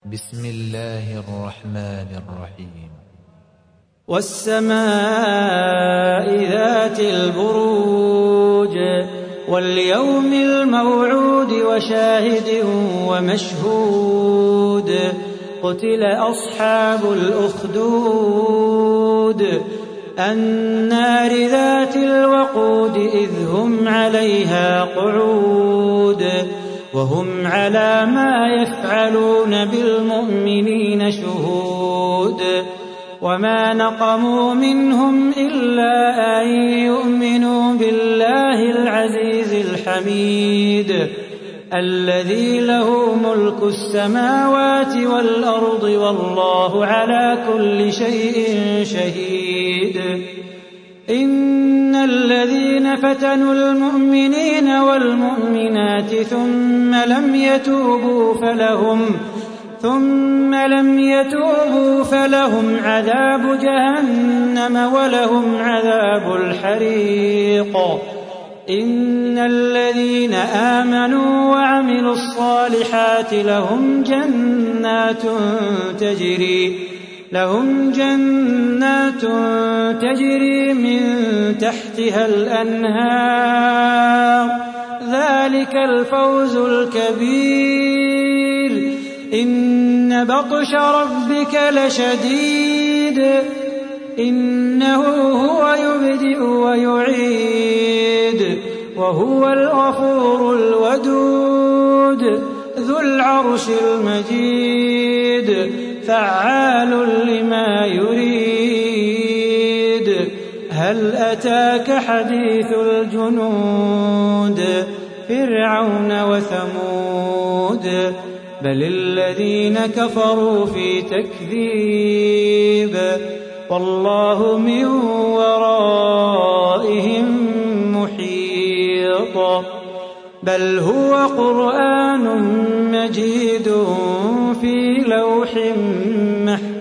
بسم الله الرحمن الرحيم. والسماء ذات البروج واليوم الموعود وشاهد ومشهود قتل أصحاب الأخدود النار ذات الوقود إذ هم عليها قعود وهم على ما يفعلون بالمؤمنين شهود وما نقموا منهم إلا أن يؤمنوا بالله العزيز الحميد الذي له ملك السماوات والأرض والله على كل شيء شهيد. إن الذين فتنوا المؤمنين والمؤمنات ثم لم يتوبوا فلهم عذاب جهنم ولهم عذاب الحريق. إن الذين آمنوا وعملوا الصالحات لهم جنات تجري من تحتها الأنهار ذلك الفوز الكبير. إن بطش ربك لشديد إنه هو يبدئ ويعيد وهو الغفور الودود ذو العرش المجيد فعال لما يريد. هل أتاك حديث الجنود فرعون وثمود بل الذين كفروا في تكذيب والله من ورائهم محيط. بل هو قرآن مجيد في لوح محفوظ.